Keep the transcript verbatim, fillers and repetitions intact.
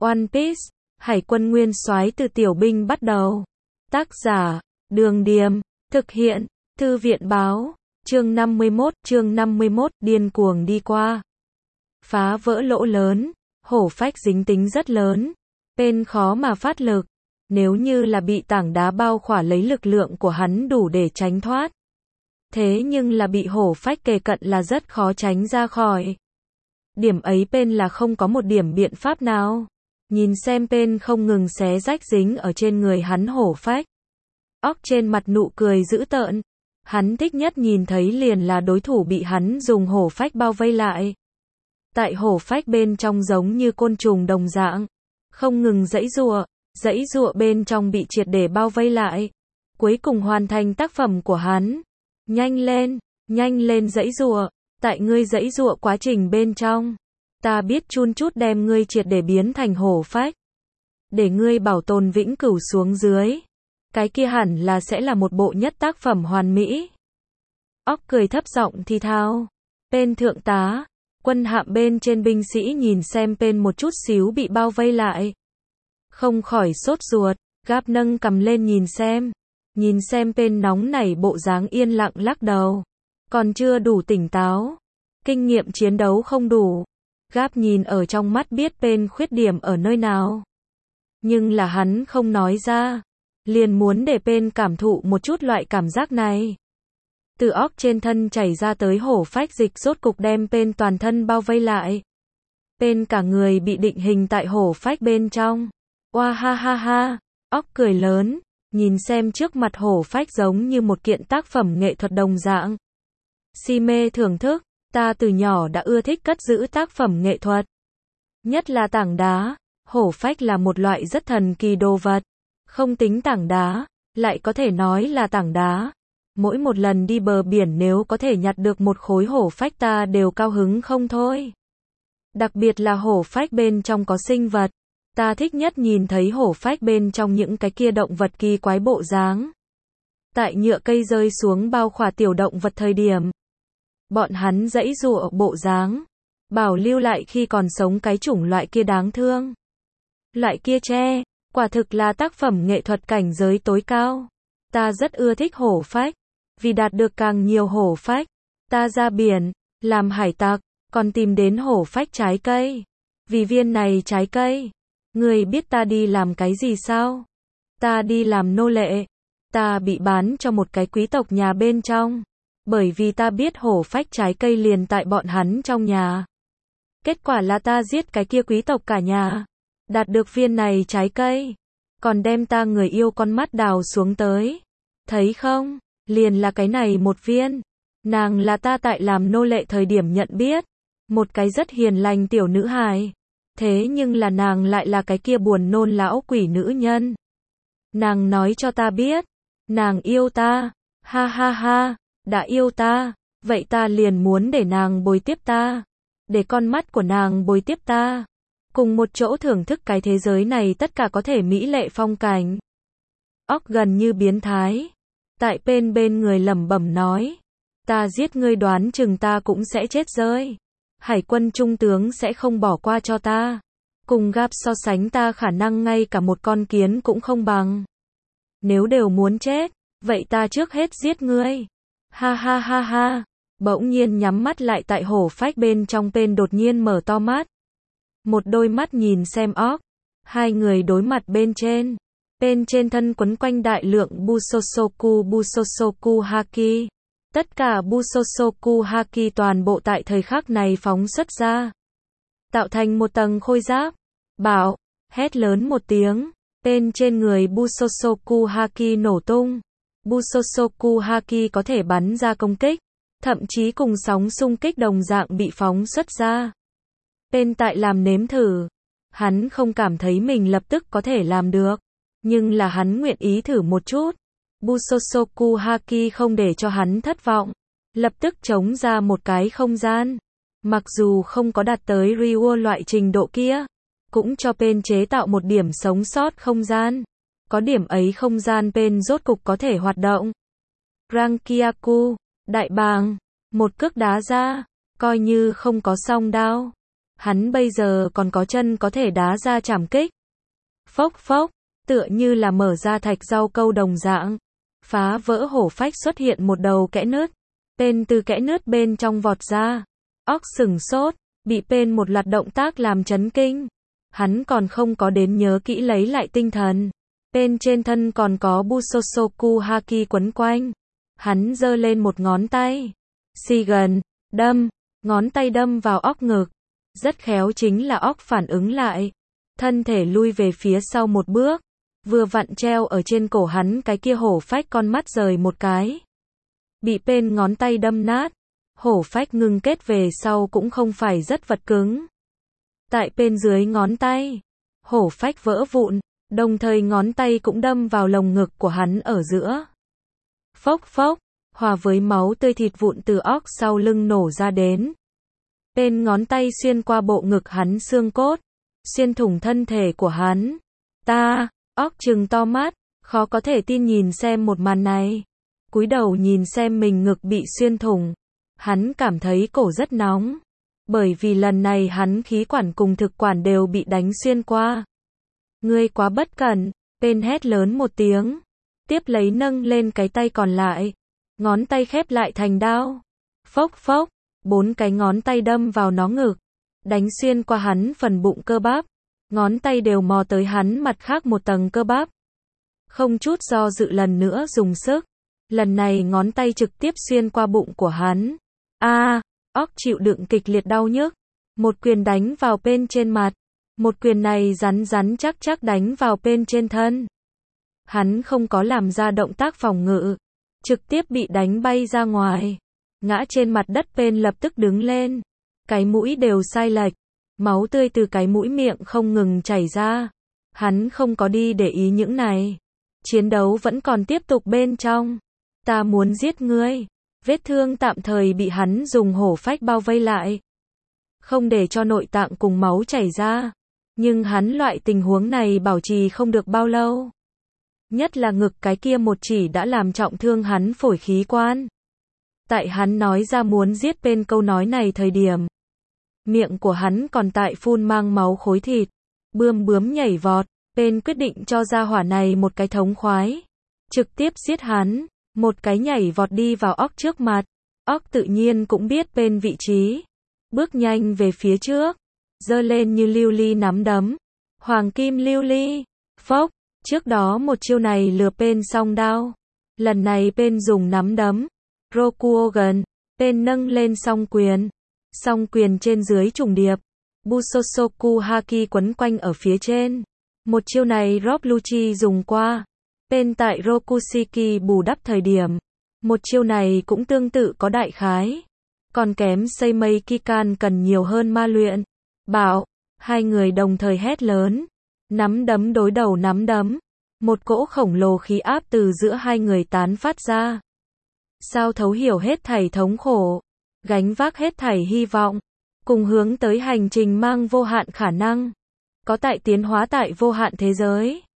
One Piece, Hải quân nguyên soái từ tiểu binh bắt đầu. Tác giả, Đường Điềm, thực hiện, Thư viện báo, chương năm mươi mốt, chương năm mươi mốt, điên cuồng đi qua. Phá vỡ lỗ lớn, hổ phách dính tính rất lớn, bên khó mà phát lực, nếu như là bị tảng đá bao khỏa lấy lực lượng của hắn đủ để tránh thoát. Thế nhưng là bị hổ phách kề cận là rất khó tránh ra khỏi. Điểm ấy bên là không có một điểm biện pháp nào. Nhìn xem bên không ngừng xé rách dính ở trên người hắn hổ phách. Óc trên mặt nụ cười dữ tợn. Hắn thích nhất nhìn thấy liền là đối thủ bị hắn dùng hổ phách bao vây lại. Tại hổ phách bên trong giống như côn trùng đồng dạng. Không ngừng giãy giụa, giãy giụa bên trong bị triệt để bao vây lại. Cuối cùng hoàn thành tác phẩm của hắn. Nhanh lên, nhanh lên giãy giụa. Tại ngươi giãy giụa quá trình bên trong. Ta biết chun chút đem ngươi triệt để biến thành hổ phách. Để ngươi bảo tồn vĩnh cửu xuống dưới. Cái kia hẳn là sẽ là một bộ nhất tác phẩm hoàn mỹ. Óc cười thấp giọng thì thào. Bên thượng tá, quân hạm bên trên binh sĩ nhìn xem bên một chút xíu bị bao vây lại. Không khỏi sốt ruột, gáp nâng cầm lên nhìn xem. Nhìn xem bên nóng nảy bộ dáng yên lặng lắc đầu. Còn chưa đủ tỉnh táo. Kinh nghiệm chiến đấu không đủ. Gáp nhìn ở trong mắt biết bên khuyết điểm ở nơi nào. Nhưng là hắn không nói ra. Liền muốn để bên cảm thụ một chút loại cảm giác này. Từ óc trên thân chảy ra tới hổ phách dịch rốt cục đem bên toàn thân bao vây lại. Bên cả người bị định hình tại hổ phách bên trong. Oa ha ha ha, óc cười lớn, nhìn xem trước mặt hổ phách giống như một kiện tác phẩm nghệ thuật đồng dạng. Si mê thưởng thức, ta từ nhỏ đã ưa thích cất giữ tác phẩm nghệ thuật. Nhất là tảng đá, hổ phách là một loại rất thần kỳ đồ vật. Không tính tảng đá, lại có thể nói là tảng đá. Mỗi một lần đi bờ biển nếu có thể nhặt được một khối hổ phách ta đều cao hứng không thôi. Đặc biệt là hổ phách bên trong có sinh vật. Ta thích nhất nhìn thấy hổ phách bên trong những cái kia động vật kỳ quái bộ dáng. Tại nhựa cây rơi xuống bao khỏa tiểu động vật thời điểm. Bọn hắn giãy giụa bộ dáng. Bảo lưu lại khi còn sống cái chủng loại kia đáng thương. Loại kia tre. Quả thực là tác phẩm nghệ thuật cảnh giới tối cao. Ta rất ưa thích hổ phách. Vì đạt được càng nhiều hổ phách. Ta ra biển, làm hải tặc, còn tìm đến hổ phách trái cây. Vì viên này trái cây. Người biết ta đi làm cái gì sao? Ta đi làm nô lệ. Ta bị bán cho một cái quý tộc nhà bên trong. Bởi vì ta biết hổ phách trái cây liền tại bọn hắn trong nhà. Kết quả là ta giết cái kia quý tộc cả nhà. Đạt được viên này trái cây. Còn đem ta người yêu con mắt đào xuống tới. Thấy không? Liền là cái này một viên. Nàng là ta tại làm nô lệ thời điểm nhận biết. Một cái rất hiền lành tiểu nữ hài. Thế nhưng là nàng lại là cái kia buồn nôn lão quỷ nữ nhân. Nàng nói cho ta biết. Nàng yêu ta. Ha ha ha. Đã yêu ta. Vậy ta liền muốn để nàng bồi tiếp ta. Để con mắt của nàng bồi tiếp ta. Cùng một chỗ thưởng thức cái thế giới này tất cả có thể mỹ lệ phong cảnh. Óc gần như biến thái. Tại bên bên người lẩm bẩm nói. Ta giết ngươi đoán chừng ta cũng sẽ chết rơi. Hải quân trung tướng sẽ không bỏ qua cho ta. Cùng Gap so sánh ta khả năng ngay cả một con kiến cũng không bằng. Nếu đều muốn chết, vậy ta trước hết giết ngươi. Ha ha ha ha. Bỗng nhiên nhắm mắt lại tại hổ phách bên trong bên đột nhiên mở to mắt. Một đôi mắt nhìn xem óc. Hai người đối mặt bên trên. Bên trên thân quấn quanh đại lượng Busosoku Busosoku Haki. Tất cả Busosoku Haki toàn bộ tại thời khắc này phóng xuất ra. Tạo thành một tầng khôi giáp. Bảo, hét lớn một tiếng. Bên trên người Busosoku Haki nổ tung. Busosoku Haki có thể bắn ra công kích. Thậm chí cùng sóng xung kích đồng dạng bị phóng xuất ra. Bên tại làm nếm thử. Hắn không cảm thấy mình lập tức có thể làm được. Nhưng là hắn nguyện ý thử một chút. Busosoku Haki không để cho hắn thất vọng. Lập tức chống ra một cái không gian. Mặc dù không có đạt tới Ryu loại trình độ kia. Cũng cho bên chế tạo một điểm sống sót không gian. Có điểm ấy không gian bên rốt cục có thể hoạt động. Rankyaku, đại bàng. Một cước đá ra. Coi như không có song đao. Hắn bây giờ còn có chân có thể đá ra trảm kích. Phốc phốc, tựa như là mở ra thạch rau câu đồng dạng. Phá vỡ hổ phách xuất hiện một đầu kẽ nứt. Tên từ kẽ nứt bên trong vọt ra. Óc sừng sốt, bị Pen một loạt động tác làm chấn kinh. Hắn còn không có đến nhớ kỹ lấy lại tinh thần. Pen trên thân còn có Busosoku Haki quấn quanh. Hắn giơ lên một ngón tay. Si gần, đâm, ngón tay đâm vào óc ngực. Rất khéo chính là óc phản ứng lại. Thân thể lui về phía sau một bước. Vừa vặn treo ở trên cổ hắn cái kia hổ phách con mắt rời một cái. Bị Pen ngón tay đâm nát. Hổ phách ngưng kết về sau cũng không phải rất vật cứng. Tại Pen dưới ngón tay, hổ phách vỡ vụn, đồng thời ngón tay cũng đâm vào lồng ngực của hắn ở giữa. Phốc phốc, hòa với máu tươi thịt vụn từ óc sau lưng nổ ra đến. Pen ngón tay xuyên qua bộ ngực hắn xương cốt, xuyên thủng thân thể của hắn. Ta, óc trừng to mắt, khó có thể tin nhìn xem một màn này. Cúi đầu nhìn xem mình ngực bị xuyên thủng. Hắn cảm thấy cổ rất nóng. Bởi vì lần này hắn khí quản cùng thực quản đều bị đánh xuyên qua. Ngươi quá bất cẩn, Pen hét lớn một tiếng. Tiếp lấy nâng lên cái tay còn lại. Ngón tay khép lại thành đao. Phốc phốc, bốn cái ngón tay đâm vào nó ngực. Đánh xuyên qua hắn phần bụng cơ bắp. Ngón tay đều mò tới hắn mặt khác một tầng cơ bắp. Không chút do dự lần nữa dùng sức. Lần này ngón tay trực tiếp xuyên qua bụng của hắn. A, à, óc chịu đựng kịch liệt đau nhức. Một quyền đánh vào Pen trên mặt. Một quyền này rắn rắn chắc chắc đánh vào Pen trên thân. Hắn không có làm ra động tác phòng ngự. Trực tiếp bị đánh bay ra ngoài. Ngã trên mặt đất Pen lập tức đứng lên. Cái mũi đều sai lệch. Máu tươi từ cái mũi miệng không ngừng chảy ra. Hắn không có đi để ý những này. Chiến đấu vẫn còn tiếp tục bên trong. Ta muốn giết ngươi. Vết thương tạm thời bị hắn dùng hổ phách bao vây lại. Không để cho nội tạng cùng máu chảy ra. Nhưng hắn loại tình huống này bảo trì không được bao lâu. Nhất là ngực cái kia một chỉ đã làm trọng thương hắn phổi khí quan. Tại hắn nói ra muốn giết Pen câu nói này thời điểm. Miệng của hắn còn tại phun mang máu khối thịt. Bươm bướm nhảy vọt. Pen quyết định cho ra hỏa này một cái thống khoái. Trực tiếp giết hắn. Một cái nhảy vọt đi vào óc trước mặt. Óc tự nhiên cũng biết Pen vị trí. Bước nhanh về phía trước. Giơ lên như lưu ly nắm đấm. Hoàng kim lưu ly. Phốc. Trước đó một chiêu này lừa Pen song đao. Lần này Pen dùng nắm đấm. Rokuogan. Pen nâng lên song quyền. Song quyền trên dưới trùng điệp. Busosoku Haki quấn quanh ở phía trên. Một chiêu này Rob Lucci dùng qua. Pen tại Rokushiki bù đắp thời điểm. Một chiêu này cũng tương tự có đại khái. Còn kém Seimei Kikan cần nhiều hơn ma luyện. Bảo. Hai người đồng thời hét lớn. Nắm đấm đối đầu nắm đấm. Một cỗ khổng lồ khí áp từ giữa hai người tán phát ra. Sao thấu hiểu hết thảy thống khổ. Gánh vác hết thảy hy vọng. Cùng hướng tới hành trình mang vô hạn khả năng. Có tại tiến hóa tại vô hạn thế giới.